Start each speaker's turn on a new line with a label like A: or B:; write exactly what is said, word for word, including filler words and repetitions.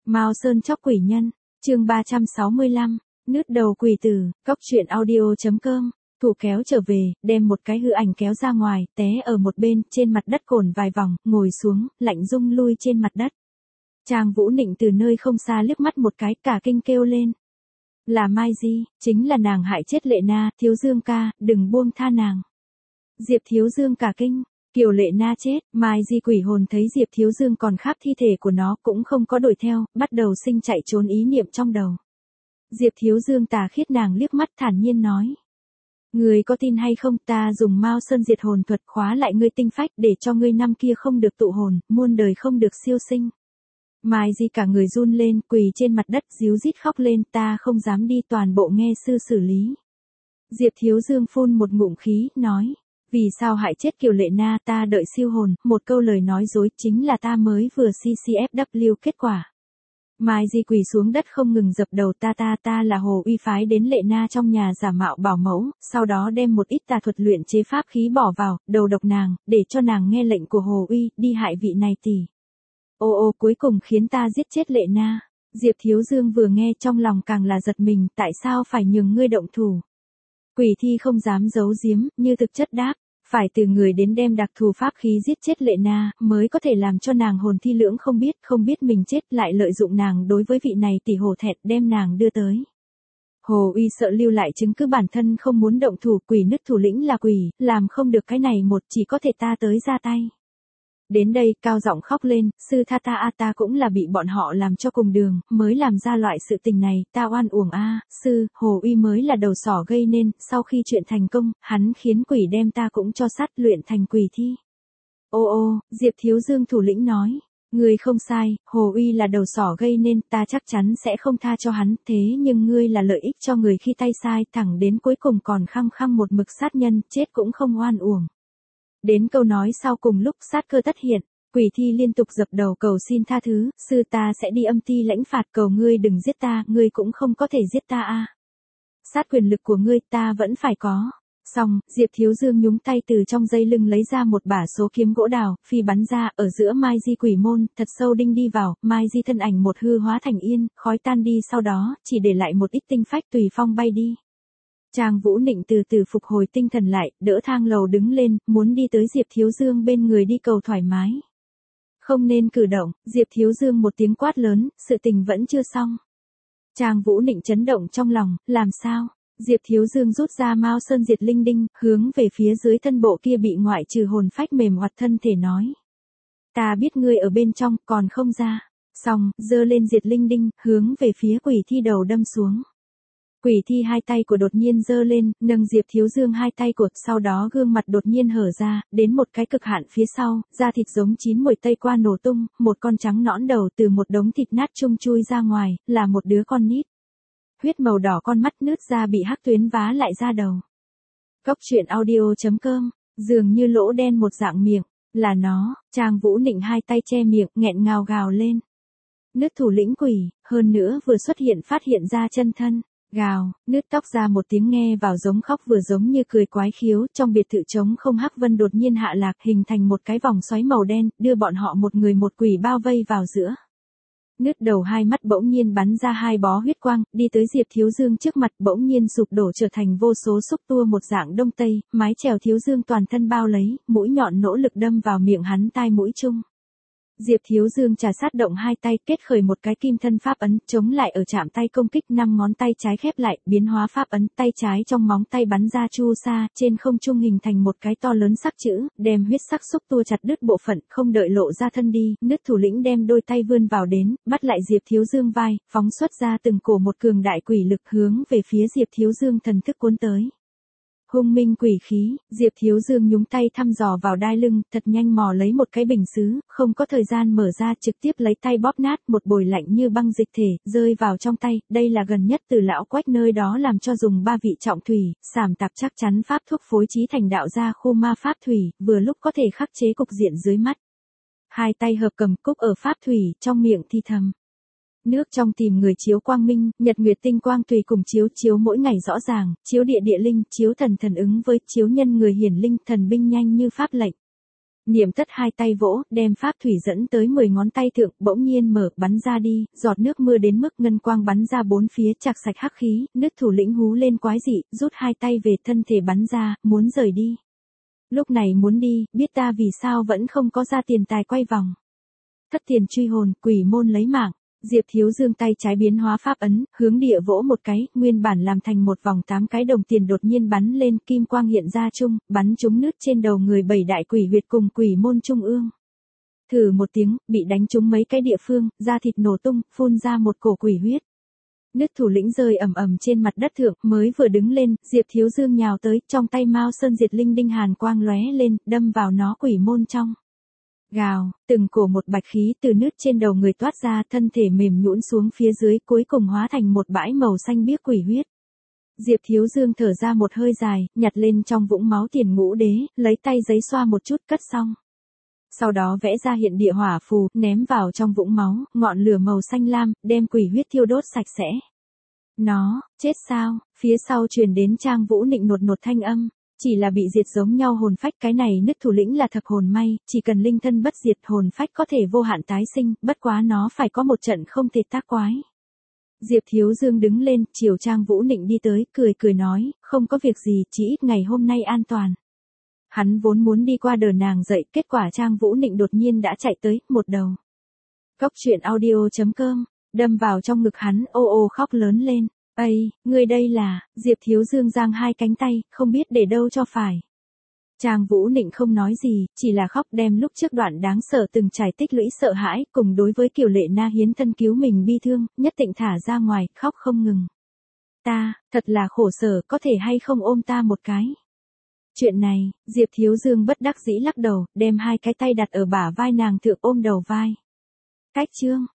A: Mao Sơn chóc quỷ nhân, chương ba trăm sáu mươi lăm, nứt đầu quỷ tử, cóc truyện audio.com. Thủ kéo trở về, đem một cái hư ảnh kéo ra ngoài, té ở một bên, trên mặt đất cồn vài vòng, ngồi xuống, lạnh rung lui trên mặt đất. Trang Vũ Nịnh từ nơi không xa liếc mắt một cái, cả kinh kêu lên. Là Mai Di, chính là nàng hại chết Lệ Na, Thiếu Dương ca, đừng buông tha nàng. Diệp Thiếu Dương cả kinh, Kiều Lệ Na chết, Mai Di quỷ hồn thấy Diệp Thiếu Dương còn khác thi thể của nó cũng không có đuổi theo, bắt đầu sinh chạy trốn ý niệm trong đầu. Diệp Thiếu Dương tà khiết nàng liếc mắt thản nhiên nói. Người có tin hay không, ta dùng Mao Sơn diệt hồn thuật khóa lại ngươi tinh phách để cho ngươi năm kia không được tụ hồn, muôn đời không được siêu sinh. Mai Di cả người run lên, quỳ trên mặt đất díu dít khóc lên, ta không dám đi, toàn bộ nghe sư xử lý. Diệp Thiếu Dương phun một ngụm khí, nói. Vì sao hại chết Kiều Lệ Na, ta đợi siêu hồn, một câu lời nói dối, chính là ta mới vừa xê xê ép vê kết quả. Mai Di quỳ xuống đất không ngừng dập đầu, ta ta ta là Hồ Uy phái đến Lệ Na trong nhà giả mạo bảo mẫu, sau đó đem một ít tà thuật luyện chế pháp khí bỏ vào, đầu độc nàng, để cho nàng nghe lệnh của Hồ Uy, đi hại vị này tỷ. Ô ô cuối cùng khiến ta giết chết Lệ Na. Diệp Thiếu Dương vừa nghe trong lòng càng là giật mình, tại sao phải nhường ngươi động thủ. Quỷ thi không dám giấu giếm, như thực chất đáp, phải từ người đến đem đặc thù pháp khí giết chết Lệ Na, mới có thể làm cho nàng hồn thi lưỡng không biết, không biết mình chết, lại lợi dụng nàng đối với vị này tỷ hổ thẹn đem nàng đưa tới. Hồ Uy sợ lưu lại chứng cứ bản thân không muốn động thủ, quỷ nứt thủ lĩnh là quỷ, làm không được cái này một, chỉ có thể ta tới ra tay. Đến đây, cao giọng khóc lên, sư tha ta a, ta cũng là bị bọn họ làm cho cùng đường, mới làm ra loại sự tình này, ta oan uổng a, sư, Hồ Uy mới là đầu sỏ gây nên, sau khi chuyện thành công, hắn khiến quỷ đem ta cũng cho sát luyện thành quỷ thi. Ô ô, Diệp Thiếu Dương thủ lĩnh nói, ngươi không sai, Hồ Uy là đầu sỏ gây nên, ta chắc chắn sẽ không tha cho hắn, thế nhưng ngươi là lợi ích cho người khi tay sai, thẳng đến cuối cùng còn khăng khăng một mực sát nhân, chết cũng không oan uổng. Đến câu nói sau cùng lúc sát cơ tất hiện, quỷ thi liên tục dập đầu cầu xin tha thứ, sư ta sẽ đi âm ti lãnh phạt, cầu ngươi đừng giết ta, ngươi cũng không có thể giết ta a. Sát quyền lực của ngươi ta vẫn phải có. Xong, Diệp Thiếu Dương nhúng tay từ trong dây lưng lấy ra một bả số kiếm gỗ đào, phi bắn ra, ở giữa Mai Di quỷ môn, thật sâu đinh đi vào, Mai Di thân ảnh một hư hóa thành yên, khói tan đi, sau đó, chỉ để lại một ít tinh phách tùy phong bay đi. Trang Vũ Nịnh từ từ phục hồi tinh thần lại, đỡ thang lầu đứng lên, muốn đi tới Diệp Thiếu Dương bên người đi cầu thoải mái. Không nên cử động, Diệp Thiếu Dương một tiếng quát lớn, sự tình vẫn chưa xong. Trang Vũ Nịnh chấn động trong lòng, làm sao? Diệp Thiếu Dương rút ra Mao Sơn diệt linh đinh, hướng về phía dưới thân bộ kia bị ngoại trừ hồn phách mềm hoạt thân thể nói. Ta biết ngươi ở bên trong, còn không ra. Xong, giơ lên diệt linh đinh, hướng về phía quỷ thi đầu đâm xuống. Quỷ thi hai tay của đột nhiên giơ lên, nâng Diệp Thiếu Dương hai tay của, sau đó gương mặt đột nhiên hở ra, đến một cái cực hạn phía sau, da thịt giống chín muồi tây qua nổ tung, một con trắng nõn đầu từ một đống thịt nát chung chui ra ngoài, là một đứa con nít. Huyết màu đỏ con mắt nứt ra bị hắc tuyến vá lại ra đầu. Cóc truyện audio.com, dường như lỗ đen một dạng miệng, là nó, Trang Vũ Nịnh hai tay che miệng, nghẹn ngào gào lên. Nứt thủ lĩnh quỷ, hơn nữa vừa xuất hiện phát hiện ra chân thân. Gào, nứt tóc ra một tiếng nghe vào giống khóc vừa giống như cười quái khiếu, trong biệt thự trống không hắc vân đột nhiên hạ lạc hình thành một cái vòng xoáy màu đen, đưa bọn họ một người một quỷ bao vây vào giữa. Nứt đầu hai mắt bỗng nhiên bắn ra hai bó huyết quang, đi tới Diệp Thiếu Dương trước mặt bỗng nhiên sụp đổ trở thành vô số xúc tua một dạng đông tây, mái chèo Thiếu Dương toàn thân bao lấy, mũi nhọn nỗ lực đâm vào miệng hắn tai mũi chung. Diệp Thiếu Dương trà sát động hai tay kết khởi một cái kim thân pháp ấn, chống lại ở chạm tay công kích, năm ngón tay trái khép lại, biến hóa pháp ấn, tay trái trong móng tay bắn ra chu sa, trên không trung hình thành một cái to lớn sắc chữ, đem huyết sắc xúc tua chặt đứt bộ phận, không đợi lộ ra thân đi, nứt thủ lĩnh đem đôi tay vươn vào đến, bắt lại Diệp Thiếu Dương vai, phóng xuất ra từng cổ một cường đại quỷ lực hướng về phía Diệp Thiếu Dương thần thức cuốn tới. Hung minh quỷ khí, Diệp Thiếu Dương nhúng tay thăm dò vào đai lưng, thật nhanh mò lấy một cái bình sứ, không có thời gian mở ra, trực tiếp lấy tay bóp nát một bồi lạnh như băng dịch thể, rơi vào trong tay, đây là gần nhất từ lão quách nơi đó làm cho dùng ba vị trọng thủy, sảm tạp chắc chắn pháp thuốc phối trí thành đạo gia khu ma pháp thủy, vừa lúc có thể khắc chế cục diện dưới mắt. Hai tay hợp cầm cúc ở pháp thủy, trong miệng thi thầm. Nước trong tìm người chiếu quang minh, nhật nguyệt tinh quang tùy cùng chiếu chiếu mỗi ngày rõ ràng, chiếu địa địa linh, chiếu thần thần ứng với chiếu nhân người hiển linh, thần binh nhanh như pháp lệnh. Niệm Tất hai tay vỗ, đem pháp thủy dẫn tới mười ngón tay thượng, bỗng nhiên mở, bắn ra đi, giọt nước mưa đến mức ngân quang bắn ra bốn phía, chạc sạch hắc khí, nứt thủ lĩnh hú lên quái dị, rút hai tay về thân thể bắn ra, muốn rời đi. Lúc này muốn đi, biết ta vì sao vẫn không có ra tiền tài quay vòng. Thất tiền truy hồn, quỷ môn lấy mạng. Diệp Thiếu Dương tay trái biến hóa pháp ấn, hướng địa vỗ một cái, nguyên bản làm thành một vòng tám cái đồng tiền đột nhiên bắn lên, kim quang hiện ra chung, bắn trúng nứt trên đầu người bảy đại quỷ huyệt cùng quỷ môn trung ương. Thử một tiếng, bị đánh trúng mấy cái địa phương, da thịt nổ tung, phun ra một cổ quỷ huyết. Nứt thủ lĩnh rơi ầm ầm trên mặt đất thượng, mới vừa đứng lên, Diệp Thiếu Dương nhào tới, trong tay Mao Sơn Diệt Linh đinh hàn quang lóe lên, đâm vào nó quỷ môn trong. Gào, từng cổ một bạch khí từ nứt trên đầu người toát ra, thân thể mềm nhũn xuống phía dưới, cuối cùng hóa thành một bãi màu xanh biếc quỷ huyết. Diệp Thiếu Dương thở ra một hơi dài, nhặt lên trong vũng máu tiền ngũ đế, lấy tay giấy xoa một chút cất xong. Sau đó vẽ ra hiện địa hỏa phù, ném vào trong vũng máu, ngọn lửa màu xanh lam, đem quỷ huyết thiêu đốt sạch sẽ. Nó, chết sao, phía sau truyền đến Trang Vũ nịnh nột nột thanh âm. Chỉ là bị diệt giống nhau hồn phách, cái này nứt thủ lĩnh là thập hồn may, chỉ cần linh thân bất diệt hồn phách có thể vô hạn tái sinh, bất quá nó phải có một trận không thể tác quái. Diệp Thiếu Dương đứng lên, chiều Trang Vũ Nịnh đi tới, cười cười nói, không có việc gì, chỉ ít ngày hôm nay an toàn. Hắn vốn muốn đi qua đờ nàng dậy, kết quả Trang Vũ Nịnh đột nhiên đã chạy tới, một đầu. Cốc truyện audio chấm com, đâm vào trong ngực hắn, ô ô khóc lớn lên. Ây, người đây là, Diệp Thiếu Dương giang hai cánh tay, không biết để đâu cho phải. Trang Vũ Nịnh không nói gì, chỉ là khóc đem lúc trước đoạn đáng sợ từng trải tích lũy sợ hãi, cùng đối với Kiều Lệ Na hiến thân cứu mình bi thương, nhất định thả ra ngoài, khóc không ngừng. Ta, thật là khổ sở, có thể hay không ôm ta một cái. Chuyện này, Diệp Thiếu Dương bất đắc dĩ lắc đầu, đem hai cái tay đặt ở bả vai nàng thượng ôm đầu vai. Cách chương.